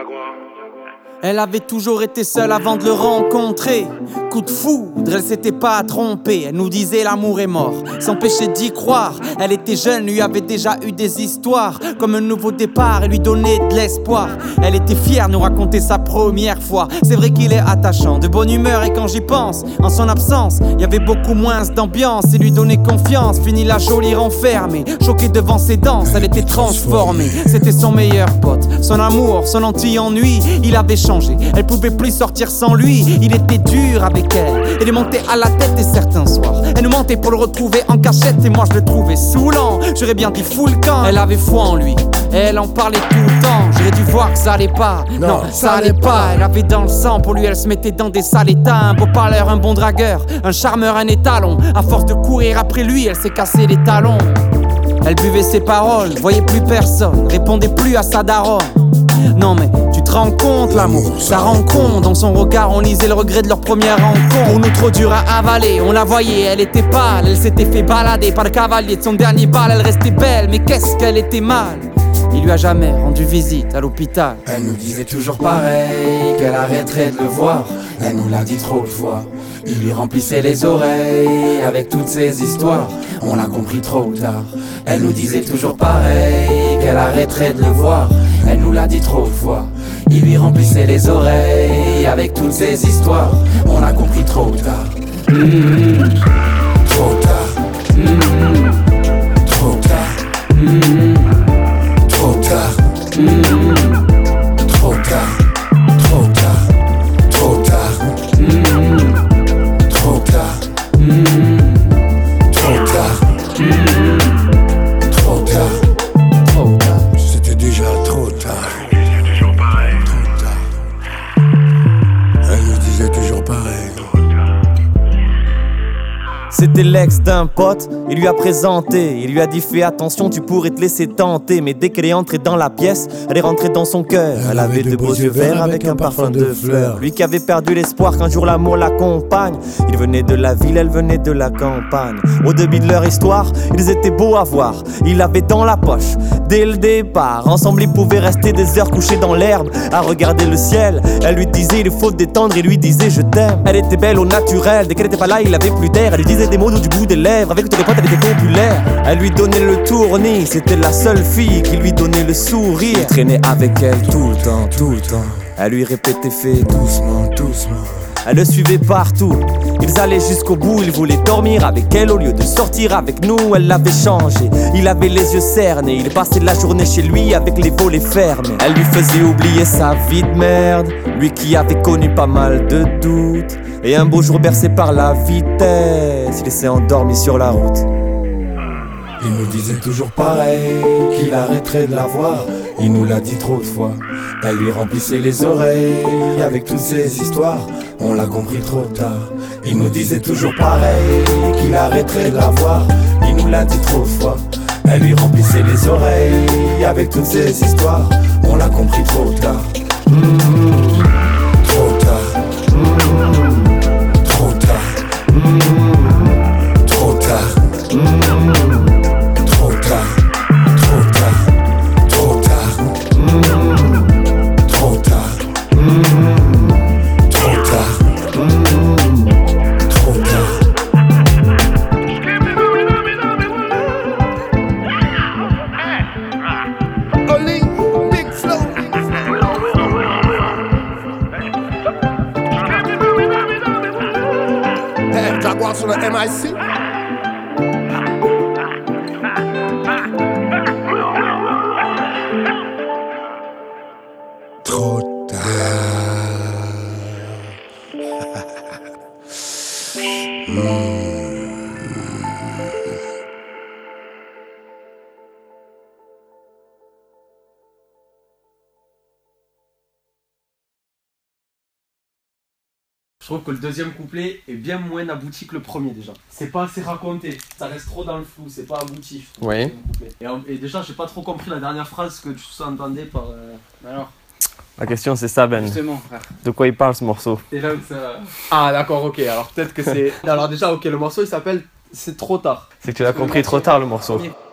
Elle avait toujours été seule avant de le rencontrer. Coup de foudre, elle s'était pas trompée. Elle nous disait l'amour est mort, s'empêchait d'y croire. Elle était jeune, lui avait déjà eu des histoires. Comme un nouveau départ, elle lui donnait de l'espoir. Elle était fière de nous raconter sa première fois. C'est vrai qu'il est attachant, de bonne humeur. Et quand j'y pense, en son absence, y avait beaucoup moins d'ambiance. Et lui donner confiance, fini la jolie renfermée. Choquée devant ses danses, elle était transformée. C'était son meilleur pote, son amour, son anti-ennui. Il avait changé, elle pouvait plus sortir sans lui. Il était dur avec elle, elle lui montait à la tête. Et certains soirs, elle nous mentait pour le retrouver en cachette. Et moi je le trouvais saoulant, j'aurais bien dit fou le camp. Elle avait foi en lui, et elle en parlait tout le temps. J'aurais dû voir que ça allait pas, non ça allait pas. Elle avait dans le sang, pour lui elle se mettait dans des sales états. Un beau parleur, un bon dragueur, un charmeur, un étalon. À force de courir après lui, elle s'est cassé les talons. Elle buvait ses paroles, voyait plus personne, répondait plus à sa daronne. Non mais tu te rends compte, l'amour, ça rend compte. Dans son regard on lisait le regret de leur première rencontre. Pour nous trop dur à avaler, on la voyait, elle était pâle. Elle s'était fait balader par le cavalier de son dernier bal. Elle restait belle, mais qu'est-ce qu'elle était mal. Il lui a jamais rendu visite à l'hôpital. Elle nous disait toujours pareil, qu'elle arrêterait de le voir. Elle nous l'a dit trop de fois. Il lui remplissait les oreilles avec toutes ces histoires. On l'a compris trop tard. Elle nous disait toujours pareil, qu'elle arrêterait de le voir. Elle nous l'a dit trop de fois. Il lui remplissait les oreilles avec toutes ces histoires. On l'a compris trop tard. Trop tard. Trop tard. Trop tard. Trop tard. Trop tard. Trop tard. Trop tard. Trop tard. Trop tard. Trop tard. C'était déjà trop tard. Toujours pareil. Trop tard. Elle nous disait toujours pareil. C'était l'ex d'un pote, il lui a présenté. Il lui a dit fais attention, tu pourrais te laisser tenter. Mais dès qu'elle est entrée dans la pièce, elle est rentrée dans son cœur. Elle avait de beaux yeux verts avec un parfum de fleurs. Lui qui avait perdu l'espoir qu'un jour l'amour l'accompagne. Il venait de la ville, elle venait de la campagne. Au début de leur histoire, ils étaient beaux à voir. Il l'avait dans la poche, dès le départ. Ensemble ils pouvaient rester des heures couchés dans l'herbe à regarder le ciel. Elle lui disait il faut détendre, il lui disait je t'aime. Elle était belle au naturel, dès qu'elle était pas là il avait plus d'air. Elle lui disait des mots du bout des lèvres, avec tous les potes elle était populaire. Elle lui donnait le tournis, c'était la seule fille qui lui donnait le sourire. Il traînait avec elle tout le temps, tout le temps. Elle lui répétait fais doucement, doucement. Elle le suivait partout, ils allaient jusqu'au bout. Il voulait dormir avec elle au lieu de sortir avec nous. Elle l'avait changé, il avait les yeux cernés. Il passait la journée chez lui avec les volets fermés. Elle lui faisait oublier sa vie de merde, lui qui avait connu pas mal de doutes. Et un beau jour bercé par la vitesse, il s'est endormi sur la route. Il nous disait toujours pareil, qu'il arrêterait de la voir. Il nous l'a dit trop de fois. Elle lui remplissait les oreilles avec toutes ces histoires. On l'a compris trop tard. Il nous disait toujours pareil, qu'il arrêterait de la voir. Il nous l'a dit trop de fois. Elle lui remplissait les oreilles avec toutes ces histoires. On l'a compris trop tard. Trop tard. Trop tard. Trop tard. Trop tard. Trop tard. Trop tard. Trop tard. Trop tard. Trop tard. Only big flow. Hey, Jaguar sur le MIC. Trop Je trouve que le deuxième couplet est bien moins abouti que le premier déjà. C'est pas assez raconté, ça reste trop dans le flou, c'est pas abouti. Oui. Et déjà, j'ai pas trop compris la dernière phrase que tu sous-entendais par. Alors, La question c'est ça, Ben. justement, frère. De quoi il parle ce morceau? Et là où ça. Ah, d'accord, ok. Alors, peut-être que c'est. Alors, déjà, ok, le morceau il s'appelle C'est trop tard. C'est que tu l'as compris trop tard le morceau. Premier.